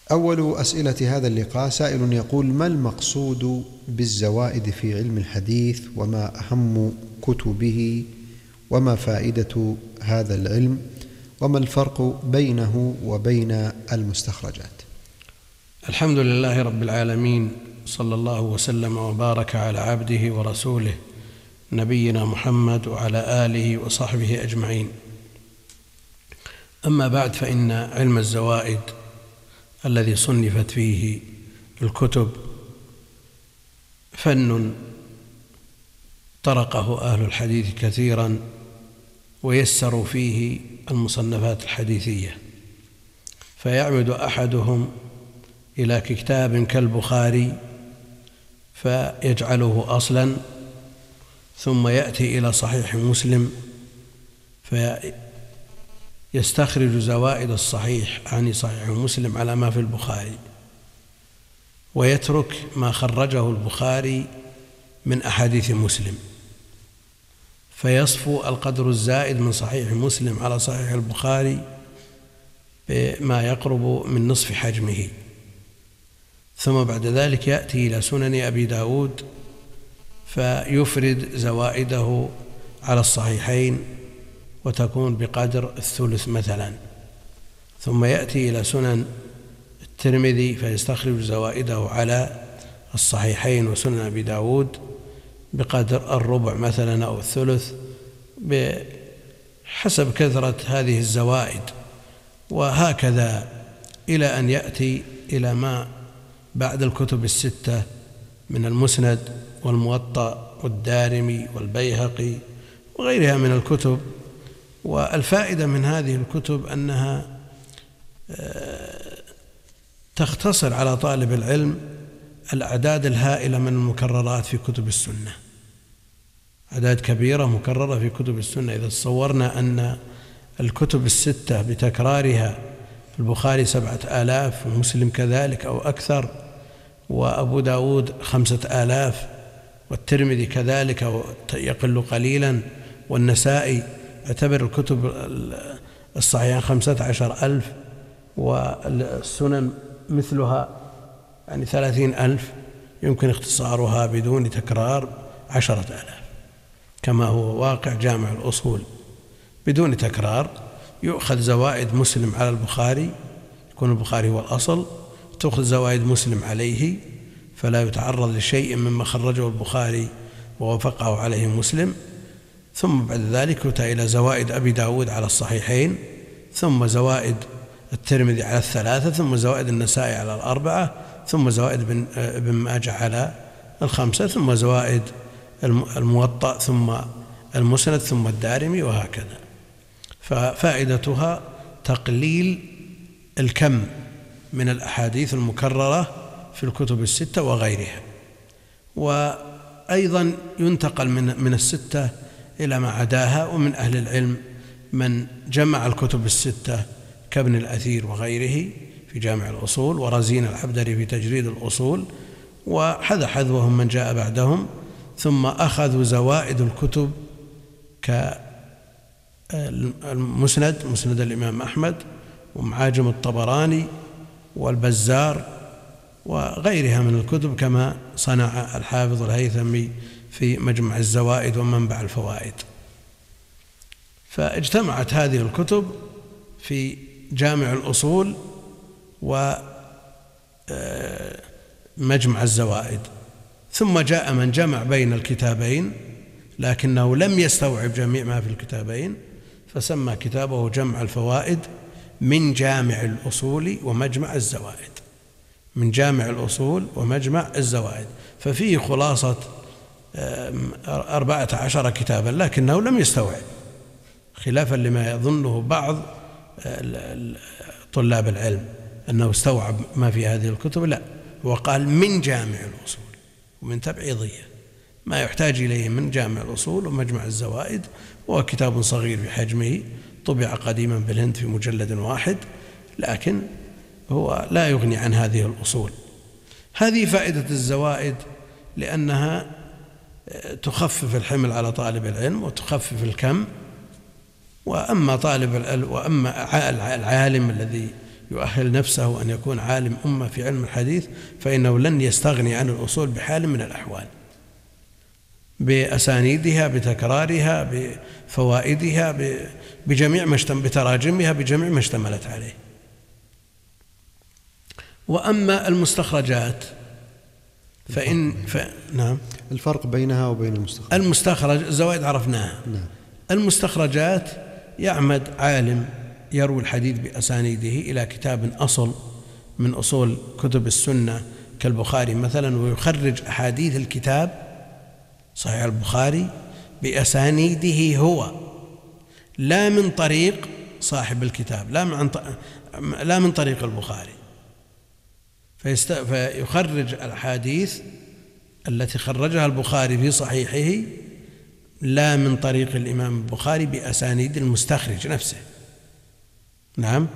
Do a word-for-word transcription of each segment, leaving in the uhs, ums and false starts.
أول أسئلة هذا اللقاء سائل يقول: ما المقصود بالزوائد في علم الحديث، وما أهم كتبه، وما فائدة هذا العلم، وما الفرق بينه وبين المستخرجات؟ الحمد لله رب العالمين، صلى الله وسلم وبارك على عبده ورسوله نبينا محمد وعلى آله وصحبه أجمعين. أما بعد، فإن علم الزوائد الذي صنفت فيه الكتب فن طرقه أهل الحديث كثيرا، ويسروا فيه المصنفات الحديثية، فيعمد أحدهم إلى كتاب كالبخاري فيجعله أصلا، ثم يأتي إلى صحيح مسلم فيستخرج زوائد الصحيح عن صحيح مسلم على ما في البخاري، ويترك ما خرجه البخاري من أحاديث مسلم، فيصفو القدر الزائد من صحيح مسلم على صحيح البخاري بما يقرب من نصف حجمه. ثم بعد ذلك يأتي إلى سنن أبي داود فيفرد زوائده على الصحيحين وتكون بقدر الثلث مثلا. ثم يأتي إلى سنن الترمذي فيستخرج زوائده على الصحيحين وسنن أبي داود بقدر الربع مثلا أو الثلث، بحسب كثرة هذه الزوائد، وهكذا إلى أن يأتي إلى ما بعد الكتب الستة من المسند والموطأ والدارمي والبيهقي وغيرها من الكتب. والفائدة من هذه الكتب أنها تختصر على طالب العلم الأعداد الهائلة من المكررات في كتب السنة، أعداد كبيرة مكررة في كتب السنة. إذا تصورنا أن الكتب الستة بتكرارها، البخاري سبعة آلاف ومسلم كذلك أو أكثر، وأبو داود خمسة آلاف، والترمذي كذلك أو يقل قليلا، والنسائي، اعتبر الكتب الصحيحة خمسة عشر ألف، والسنن مثلها يعني ثلاثين ألف، يمكن اختصارها بدون تكرار عشرة آلاف، كما هو واقع جامع الأصول بدون تكرار. يؤخذ زوائد مسلم على البخاري، يكون البخاري هو الأصل، تأخذ زوائد مسلم عليه فلا يتعرض لشيء مما خرجه البخاري ووافقه عليه مسلم. ثم بعد ذلك يؤتى إلى زوائد أبي داود على الصحيحين، ثم زوائد الترمذي على الثلاثة، ثم زوائد النسائي على الأربعة، ثم زوائد ابن ماجه على الخمسة، ثم زوائد الموطأ، ثم المسند، ثم الدارمي، وهكذا. ففائدتها تقليل الكم من الأحاديث المكررة في الكتب الستة وغيرها. وأيضا ينتقل من من الستة إلى ما عداها، ومن أهل العلم من جمع الكتب الستة كابن الأثير وغيره في جامع الأصول، ورزين العبدري في تجريد الأصول، وحذا حذوهم من جاء بعدهم. ثم أخذوا زوائد الكتب كالمسند، مسند الإمام أحمد، ومعاجم الطبراني والبزار وغيرها من الكتب، كما صنع الحافظ الهيثمي في مجمع الزوائد ومنبع الفوائد. فاجتمعت هذه الكتب في جامع الأصول ومجمع الزوائد. ثم جاء من جمع بين الكتابين لكنه لم يستوعب جميع ما في الكتابين، فسمى كتابه جمع الفوائد من جامع الأصول ومجمع الزوائد، من جامع الأصول ومجمع الزوائد. ففيه خلاصة أربعة عشر كتابا، لكنه لم يستوعب، خلافا لما يظنه بعض طلاب العلم أنه استوعب ما في هذه الكتب. لا، وقال من جامع الأصول، ومن تبعيضية ما يحتاج إليه من جامع الأصول ومجمع الزوائد، وهو كتاب صغير بحجمه، طبع قديما بالهند في مجلد واحد، لكن هو لا يغني عن هذه الأصول. هذه فائدة الزوائد، لأنها تخفف الحمل على طالب العلم وتخفف الكم. وأما طالب العلم وأما العالم الذي يؤهل نفسه أن يكون عالم أمة في علم الحديث فإنه لن يستغني عن الأصول بحال من الأحوال، بأسانيدها، بتكرارها، بفوائدها، بجميع ما بتراجمها، بجميع ما اشتملت عليه. وأما المستخرجات فإن ف... نعم الفرق بينها وبين المستخرج المستخرج الزوائد عرفناها. نعم. المستخرجات يعمد عالم يروي الحديث بأسانيده إلى كتاب أصل من أصول كتب السنة كالبخاري مثلا، ويخرج أحاديث الكتاب صحيح البخاري بأسانيده هو، لا من طريق صاحب الكتاب، لا من, لا من طريق البخاري، فيست... فيخرج الأحاديث التي خرجها البخاري في صحيحه لا من طريق الإمام البخاري بأسانيد المستخرج نفسه. نعم.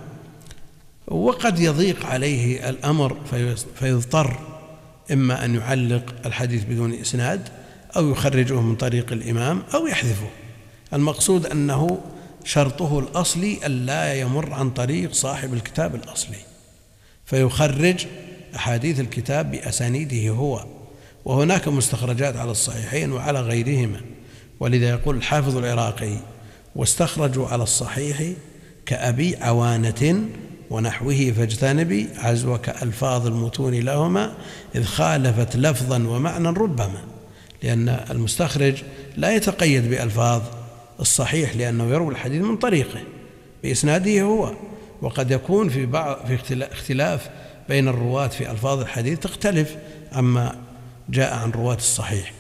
وقد يضيق عليه الأمر فيضطر إما أن يعلق الحديث بدون إسناد أو يخرجه من طريق الإمام أو يحذفه. المقصود أنه شرطه الأصلي ألا يمر عن طريق صاحب الكتاب الأصلي، فيخرج أحاديث الكتاب بأسانيده هو. وهناك مستخرجات على الصحيحين وعلى غيرهما، ولذا يقول الحافظ العراقي: واستخرجوا على الصحيح كأبي عوانة ونحوه فاجتنبي عزوك ألفاظ المتون لهما إذ خالفت لفظا ومعنى ربما. لأن المستخرج لا يتقيد بألفاظ الصحيح لأنه يروي الحديث من طريقه بإسناده هو، وقد يكون في بعض في اختلاف بين الرواة في ألفاظ الحديث تختلف عما جاء عن رواة الصحيح.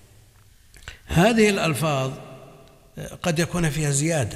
هذه الألفاظ قد يكون فيها زيادة،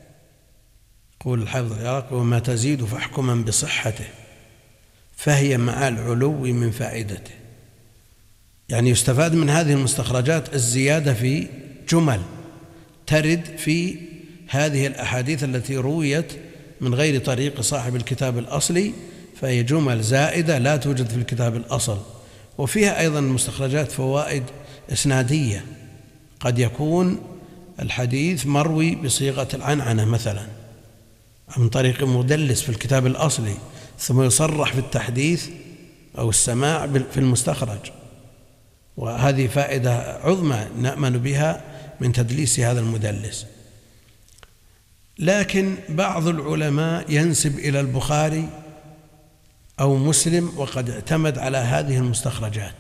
يقول الحافظ العراقي: وما تزيد فاحكما بصحته فهي مع العلو من فائدته. يعني يستفاد من هذه المستخرجات الزيادة في جمل ترد في هذه الأحاديث التي رويت من غير طريق صاحب الكتاب الأصلي، فهي جمل زائدة لا توجد في الكتاب الأصل. وفيها أيضا المستخرجات فوائد إسنادية، قد يكون الحديث مروي بصيغة العنعنة مثلا من طريق مدلس في الكتاب الأصلي، ثم يصرح في التحديث أو السماع في المستخرج، وهذه فائدة عظمى نأمن بها من تدليس هذا المدلس. لكن بعض العلماء ينسب إلى البخاري أو مسلم وقد اعتمد على هذه المستخرجات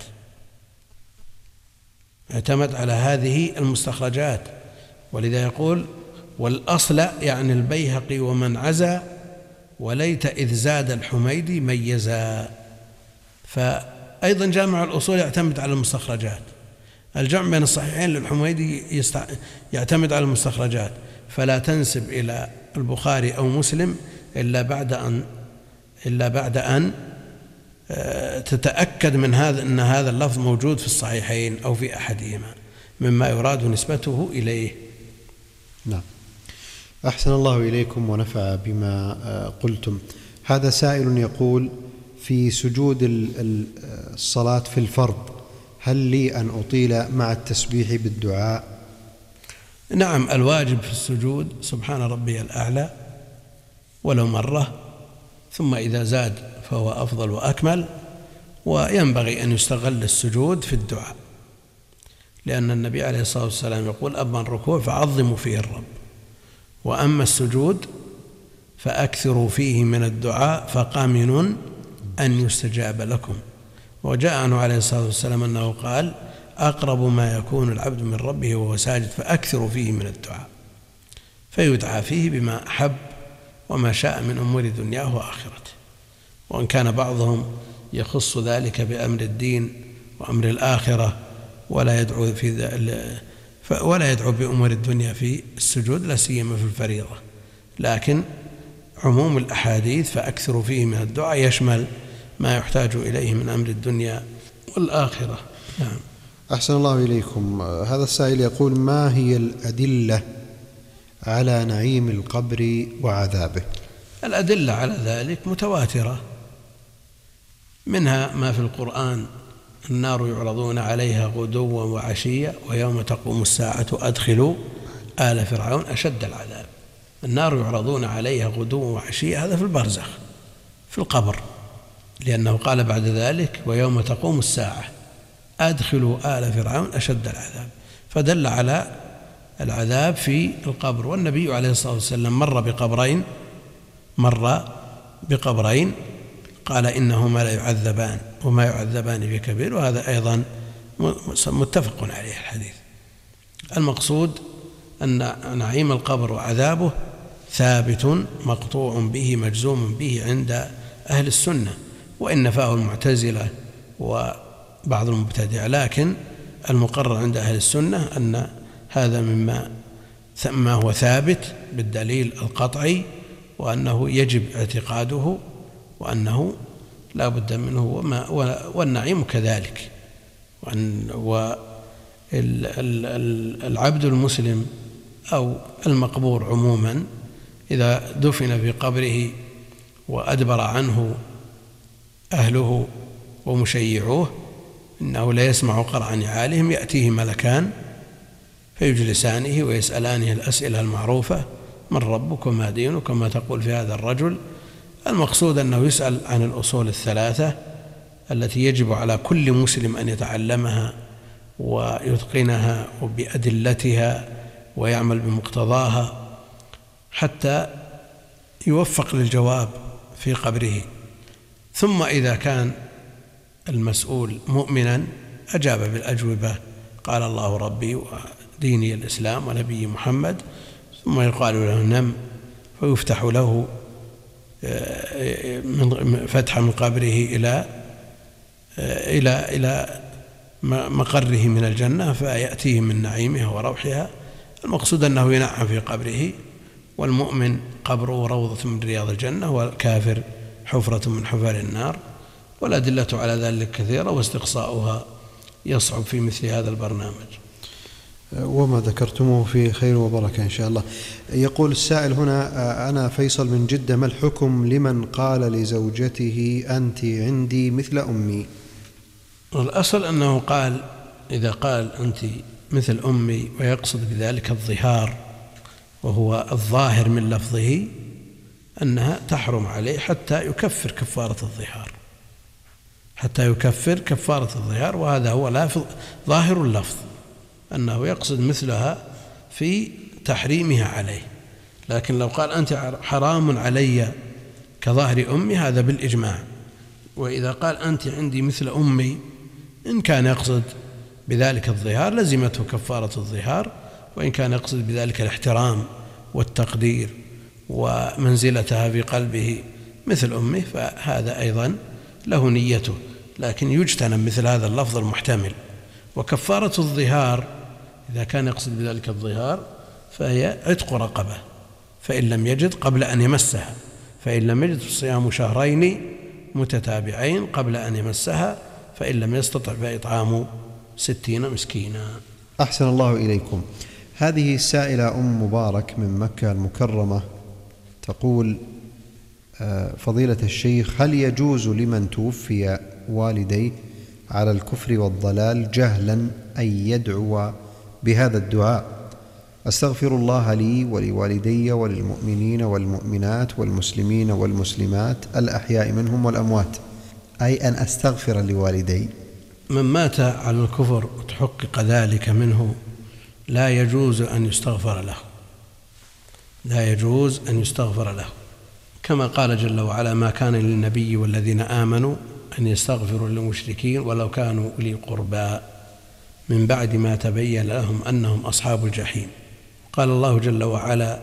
اعتمد على هذه المستخرجات ولذا يقول: والأصل يعني البيهقي ومن عزا وليت إذ زاد الحميدي ميزا. فأيضا جامع الأصول يعتمد على المستخرجات. الجمع بين الصحيحين للحميدي يستع... يعتمد على المستخرجات، فلا تنسب إلى البخاري أو مسلم إلا بعد أن إلا بعد أن تتأكد من هذا أن هذا اللفظ موجود في الصحيحين أو في أحدهما مما يراد نسبته إليه. نعم. أحسن الله إليكم ونفع بما قلتم. هذا سائل يقول: في سجود الصلاة في الفرض هل لي أن أطيل مع التسبيح بالدعاء؟ نعم، الواجب في السجود سبحان ربي الأعلى ولو مرة، ثم إذا زاد فهو أفضل وأكمل. وينبغي أن يستغل السجود في الدعاء، لأن النبي عليه الصلاة والسلام يقول: أما الركوع فعظموا فيه الرب، وأما السجود فأكثروا فيه من الدعاء فقامن أن يستجاب لكم. وجاء عنه عليه الصلاة والسلام أنه قال: أقرب ما يكون العبد من ربه وهو ساجد فأكثروا فيه من الدعاء، فيدعى فيه بما أحب وما شاء من أمور دنياه وآخرته. وإن كان بعضهم يخص ذلك بأمر الدين وأمر الآخرة ولا يدعو في ولا يدعو بأمور الدنيا في السجود، لا سيما في الفريضة. لكن عموم الأحاديث فأكثروا فيه من الدعاء يشمل ما يحتاج إليه من أمر الدنيا والآخرة. نعم. أحسن الله إليكم. هذا السائل يقول: ما هي الأدلة على نعيم القبر وعذابه؟ الأدلة على ذلك متواترة، منها ما في القرآن: النار يعرضون عليها غدوا وعشيا ويوم تقوم الساعة أدخلوا آل فرعون أشد العذاب. النار يعرضون عليها غدوا وعشيا، هذا في البرزخ، في القبر، لأنه قال بعد ذلك ويوم تقوم الساعة أدخلوا آل فرعون أشد العذاب، فدل على العذاب في القبر. والنبي عليه الصلاة والسلام مر بقبرين مر بقبرين قال إنهما لا يعذبان وما يعذبان في كبير، وهذا أيضا متفق عليه الحديث. المقصود أن نعيم القبر وعذابه ثابت مقطوع به مجزوم به عند أهل السنة، وإن نفاه المعتزلة وبعض المبتدعة، لكن المقرر عند أهل السنة أن هذا مما ما هو ثابت بالدليل القطعي، وأنه يجب اعتقاده وأنه لا بد منه، وما والنعيم كذلك. والعبد المسلم أو المقبور عموما إذا دفن في قبره وأدبر عنه أهله ومشيعوه إنه لا يسمع قرع نعالهم، يأتيه ملكان فيجلسانه ويسألانه الأسئلة المعروفة: من ربك وما دينك وما تقول في هذا الرجل. المقصود أنه يسأل عن الأصول الثلاثة التي يجب على كل مسلم أن يتعلمها ويتقنها وبأدلتها ويعمل بمقتضاها حتى يوفق للجواب في قبره. ثم إذا كان المسؤول مؤمنا أجاب بالأجوبة: قال الله ربي وديني الإسلام ونبي محمد. ثم يقال له: نم، فيفتح له فتح من قبره إلى إلى إلى مقره من الجنة، فيأتيه من نعيمها وروحها. المقصود أنه ينعم في قبره، والمؤمن قبره روضة من رياض الجنة، والكافر حفرة من حفر النار. والأدلة على ذلك كثيرة، واستقصاؤها يصعب في مثل هذا البرنامج. وما ذكرتموه في خير وبركة إن شاء الله. يقول السائل هنا: أنا فيصل من جدة، ما الحكم لمن قال لزوجته أنت عندي مثل أمي؟ الأصل أنه قال إذا قال أنت مثل أمي ويقصد بذلك الظهار، وهو الظاهر من لفظه، أنها تحرم عليه حتى يكفر كفارة الظهار، حتى يكفر كفارة الظهار. وهذا هو لافظ ظاهر اللفظ، أنه يقصد مثلها في تحريمها عليه. لكن لو قال أنت حرام علي كظاهر أمي، هذا بالإجماع. وإذا قال أنت عندي مثل أمي، إن كان يقصد بذلك الظهار لزمته كفارة الظهار، وإن كان يقصد بذلك الاحترام والتقدير ومنزلتها في قلبه مثل أمه، فهذا أيضا له نيته، لكن يجتنب مثل هذا اللفظ المحتمل. وكفارة الظهار إذا كان يقصد بذلك الظهار فهي عتق رقبة، فإن لم يجد قبل أن يمسها، فإن لم يجد صيام شهرين متتابعين قبل أن يمسها، فإن لم يستطع فإطعام ستين مسكينا. أحسن الله إليكم. هذه السائلة أم مبارك من مكة المكرمة تقول: فضيلة الشيخ، هل يجوز لمن توفي والديه على الكفر والضلال جهلا أن يدعو بهذا الدعاء: أستغفر الله لي ولوالدي وللمؤمنين والمؤمنات والمسلمين والمسلمات الأحياء منهم والأموات، أي أن أستغفر لوالدي؟ من مات على الكفر وتحقق ذلك منه لا يجوز أن يستغفر له، لا يجوز أن يستغفر له، كما قال جل وعلا: ما كان للنبي والذين آمنوا أن يستغفروا للمشركين ولو كانوا أولي قربى من بعد ما تبين لهم أنهم أصحاب الجحيم. قال الله جل وعلا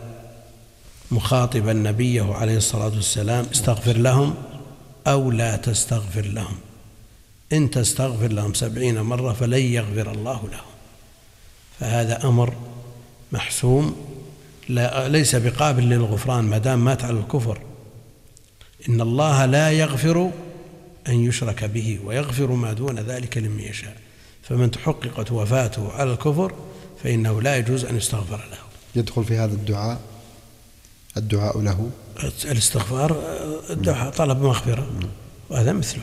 مخاطبا نبيه عليه الصلاة والسلام: استغفر لهم أو لا تستغفر لهم، إن تستغفر لهم سبعين مرة فلن يغفر الله لهم. فهذا أمر محسوم لا ليس بقابل للغفران ما دام مات على الكفر. إن الله لا يغفر أن يشرك به ويغفر ما دون ذلك لمن يشاء، فمن تحققت وفاته على الكفر فإنه لا يجوز أن يستغفر له. يدخل في هذا الدعاء الدعاء له الاستغفار، الدعاء طلب مغفرة، وهذا مثله.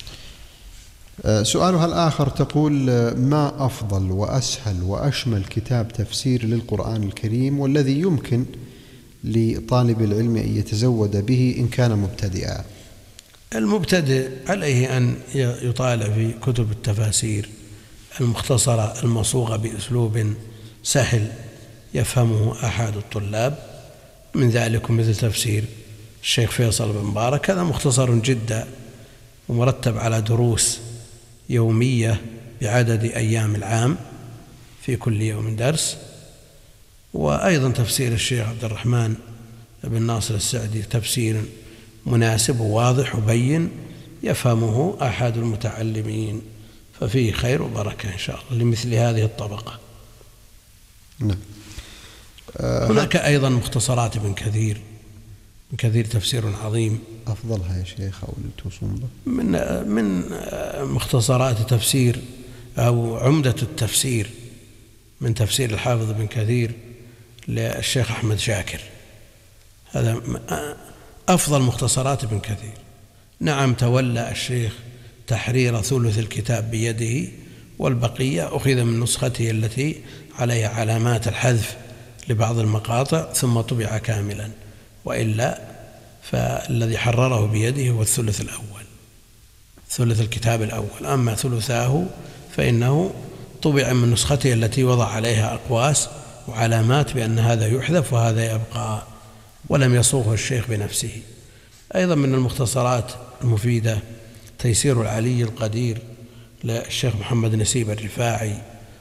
سؤالها الآخر تقول: ما أفضل وأسهل وأشمل كتاب تفسير للقرآن الكريم والذي يمكن لطالب العلم أن يتزود به إن كان مبتدئا؟ المبتدئ عليه أن يطالع في كتب التفاسير المختصرة المصوغة بأسلوب سهل يفهمه أحد الطلاب، من ذلك مثل تفسير الشيخ فيصل بن مبارك، هذا مختصر جدا ومرتب على دروس يومية بعدد أيام العام، في كل يوم درس. وأيضا تفسير الشيخ عبد الرحمن بن ناصر السعدي تفسير مناسب وواضح وبين يفهمه أحد المتعلمين، ففيه خير وبركة إن شاء الله لمثل هذه الطبقة. نعم. هناك أيضا مختصرات ابن كثير، ابن كثير تفسير عظيم. أفضلها يا شيخ أو توصون به؟ من من مختصرات تفسير أو عمدة التفسير من تفسير الحافظ ابن كثير للشيخ أحمد شاكر، هذا أفضل مختصرات ابن كثير. نعم، تولى الشيخ تحرير ثلث الكتاب بيده، والبقية أخذ من نسخته التي عليها علامات الحذف لبعض المقاطع ثم طبع كاملا، وإلا فالذي حرره بيده هو الثلث الأول، ثلث الكتاب الأول. أما ثلثاه فإنه طبع من نسخته التي وضع عليها أقواس وعلامات بأن هذا يحذف وهذا يبقى، ولم يصوغه الشيخ بنفسه. أيضا من المختصرات المفيدة تيسير العلي القدير للشيخ محمد نسيب الرفاعي،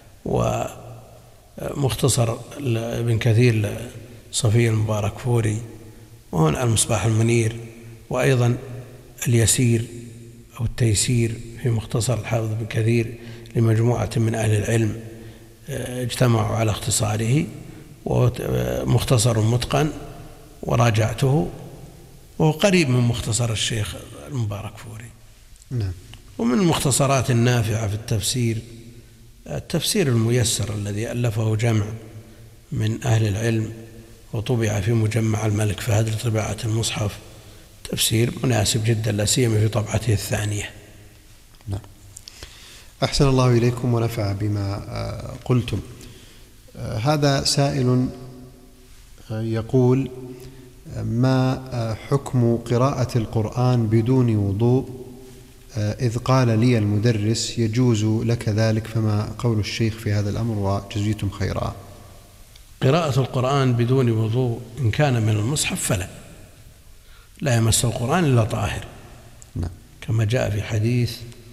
ومختصر ابن كثير لصفي المبارك فوري، وهنا المصباح المنير، وأيضا اليسير أو التيسير في مختصر الحافظ ابن كثير لمجموعة من أهل العلم اجتمعوا على اختصاره، ومختصر متقن وراجعته، وهو قريب من مختصر الشيخ المبارك فوري. نعم. ومن المختصرات النافعة في التفسير التفسير الميسر الذي ألفه جمع من أهل العلم وطبع في مجمع الملك فهد لطباعة المصحف، تفسير مناسب جدا لا سيما في طبعته الثانية. نعم. أحسن الله إليكم ونفع بما قلتم. هذا سائل يقول: ما حكم قراءة القرآن بدون وضوء؟ إذ قال لي المدرس يجوز لك ذلك، فما قول الشيخ في هذا الأمر وجزيتم خيرا؟ قراءة القرآن بدون وضوء إن كان من المصحف فلا لا يمس القرآن إلا طاهر. نعم. كما جاء في حديث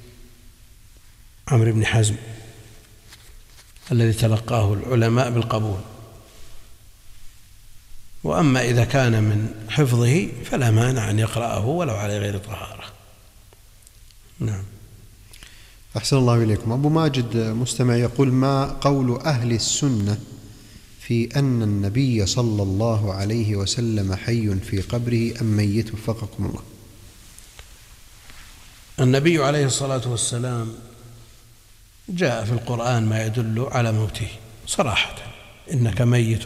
عمرو بن حزم الذي تلقاه العلماء بالقبول. وأما إذا كان من حفظه فلا مانع أن يقرأه ولو على غير طهارة. نعم. أحسن الله إليكم. أبو ماجد مستمع يقول: ما قول أهل السنة في أن النبي صلى الله عليه وسلم حي في قبره أم ميت وفقكم الله؟ النبي عليه الصلاة والسلام جاء في القرآن ما يدل على موته صراحة: إنك ميت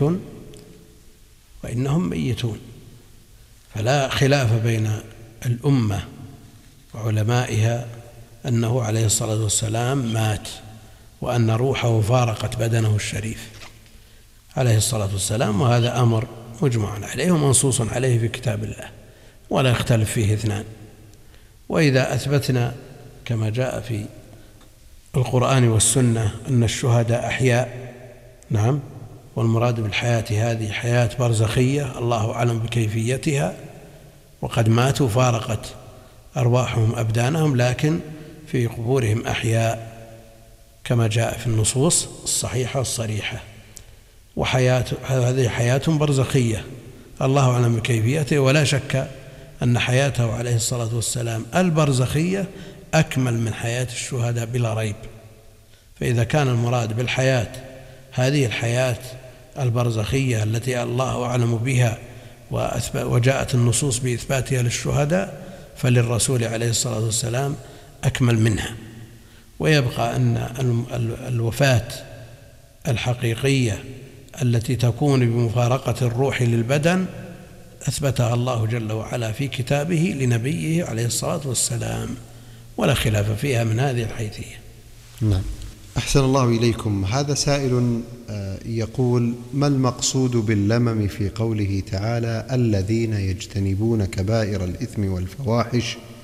وإنهم ميتون. فلا خلاف بين الأمة وعلمائها أنه عليه الصلاة والسلام مات، وأن روحه فارقت بدنه الشريف عليه الصلاة والسلام، وهذا أمر مجمع عليه ومنصوص عليه في كتاب الله ولا يختلف فيه اثنان. وإذا أثبتنا كما جاء في القرآن والسنة أن الشهداء أحياء، نعم، والمراد بالحياة هذه حياة برزخية الله أعلم بكيفيتها، وقد ماتوا فارقت أرواحهم أبدانهم، لكن في قبورهم أحياء كما جاء في النصوص الصحيحة الصريحة، وحياة هذه حياة برزخية الله أعلم بكيفيته. ولا شك أن حياته عليه الصلاة والسلام البرزخية أكمل من حياة الشهداء بلا ريب. فإذا كان المراد بالحياة هذه الحياة البرزخية التي الله أعلم بها وجاءت النصوص بإثباتها للشهداء، فللرسول عليه الصلاة والسلام أكمل منها. ويبقى أن الوفاة الحقيقية التي تكون بمفارقة الروح للبدن أثبتها الله جل وعلا في كتابه لنبيه عليه الصلاة والسلام، ولا خلاف فيها من هذه الحيثية. نعم. أحسن الله إليكم. هذا سائل يقول: ما المقصود باللمم في قوله تعالى: الذين يجتنبون كبائر الإثم والفواحش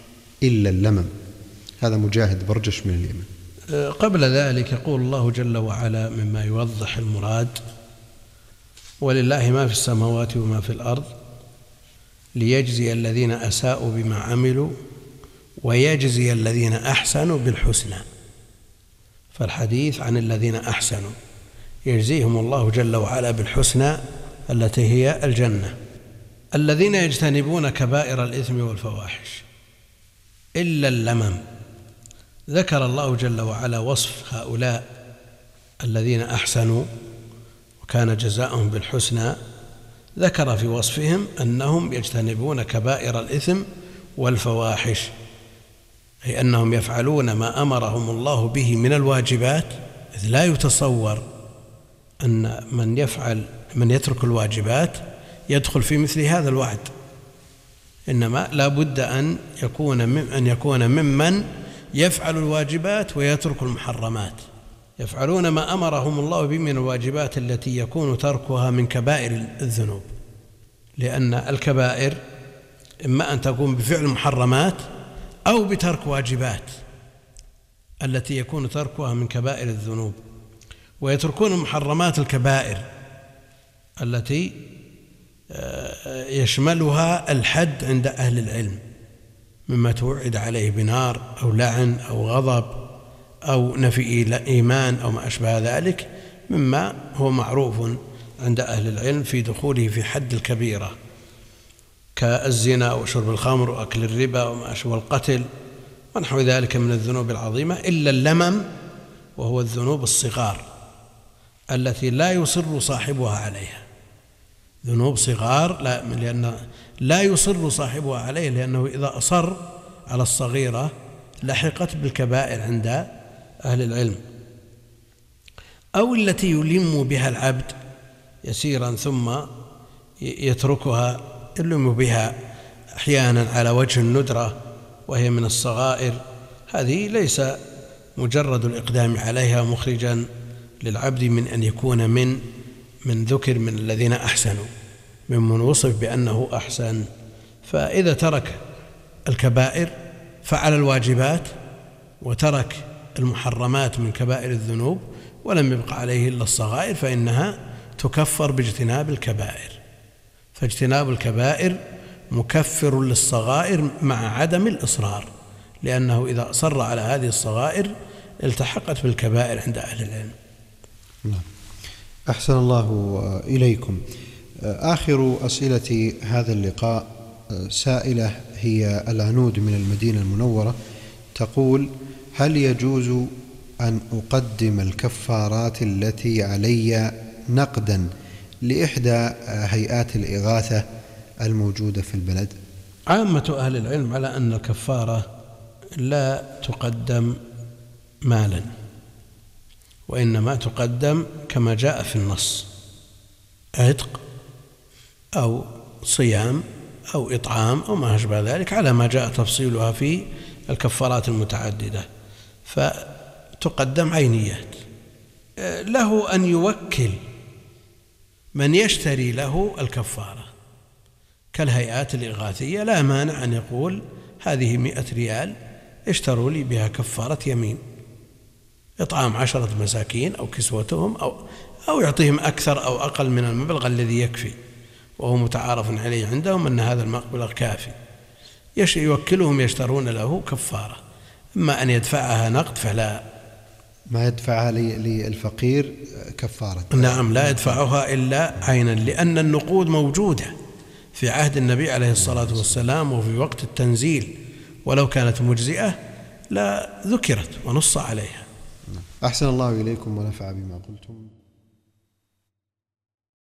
إلا اللمم. هذا مجاهد برجش من اليمن. قبل ذلك يقول الله جل وعلا مما يوضح المراد: ولله ما في السماوات وما في الأرض ليجزي الذين أساءوا بما عملوا ويجزي الذين أحسنوا بالحسنى. فالحديث عن الذين أحسنوا، يجزيهم الله جل وعلا بالحسنى التي هي الجنة. الذين يجتنبون كبائر الإثم والفواحش إلا اللمم. ذكر الله جل وعلا وصف هؤلاء الذين أحسنوا وكان جزاؤهم بالحسنى، ذكر في وصفهم أنهم يجتنبون كبائر الإثم والفواحش، أي أنهم يفعلون ما أمرهم الله به من الواجبات، إذ لا يتصور أن من يفعل من يترك الواجبات يدخل في مثل هذا الوعد، إنما لا بد أن يكون أن يكون ممن يفعل الواجبات ويترك المحرمات، يفعلون ما أمرهم الله به من الواجبات التي يكون تركها من كبائر الذنوب، لأن الكبائر إما أن تكون بفعل محرمات أو بترك واجبات التي يكون تركها من كبائر الذنوب، ويتركون المحرمات الكبائر التي يشملها الحد عند أهل العلم مما توعد عليه بنار أو لعن أو غضب أو نفي إيمان أو ما أشبه ذلك، مما هو معروف عند أهل العلم في دخوله في حد الكبيرة كالزنا وشرب الخمر وأكل الربا وما أشبه القتل ونحو ذلك من الذنوب العظيمة، إلا اللمم وهو الذنوب الصغار التي لا يصر صاحبها عليها. ذنوب صغار لا لأن لا يصر صاحبها عليه، لأنه إذا أصر على الصغيرة لحقت بالكبائر عند أهل العلم، أو التي يلم بها العبد يسيرا ثم يتركها، يلم بها أحيانا على وجه الندرة وهي من الصغائر، هذه ليس مجرد الإقدام عليها مخرجا للعبد من أن يكون من من ذكر من الذين أحسنوا، ممن وصف بأنه أحسن. فإذا ترك الكبائر فعل الواجبات وترك المحرمات من كبائر الذنوب ولم يبقى عليه إلا الصغائر فإنها تكفر باجتناب الكبائر، فاجتناب الكبائر مكفر للصغائر مع عدم الإصرار، لأنه إذا أصر على هذه الصغائر التحقت بالكبائر عند أهل العلم. نعم. أحسن الله إليكم. آخر أسئلة هذا اللقاء سائلة هي العنود من المدينة المنورة، تقول: هل يجوز أن أقدم الكفارات التي علي نقدا لإحدى هيئات الإغاثة الموجودة في البلد؟ عامة أهل العلم على أن الكفارة لا تقدم مالا، وإنما تقدم كما جاء في النص: عتق أو صيام أو إطعام أو ما أشبه ذلك، على ما جاء تفصيلها في الكفارات المتعددة، فتقدم عينيات. له أن يوكل من يشتري له الكفارة كالهيئات الإغاثية، لا مانع أن يقول: هذه مئة ريال اشتروا لي بها كفارة يمين، إطعام عشرة مساكين أو كسوتهم أو أو يعطيهم أكثر أو أقل من المبلغ الذي يكفي، وهو متعارف عليه عندهم أن هذا المبلغ كافي، يوكلهم يشترون له كفارة. أما أن يدفعها نقد فلا، ما يدفعها للفقير كفارة. نعم، لا يدفعها إلا عينا، لأن النقود موجودة في عهد النبي عليه الصلاة والسلام وفي وقت التنزيل، ولو كانت مجزئة لا ذكرت ونص عليها. أحسن الله إليكم ونفع بما قلتم.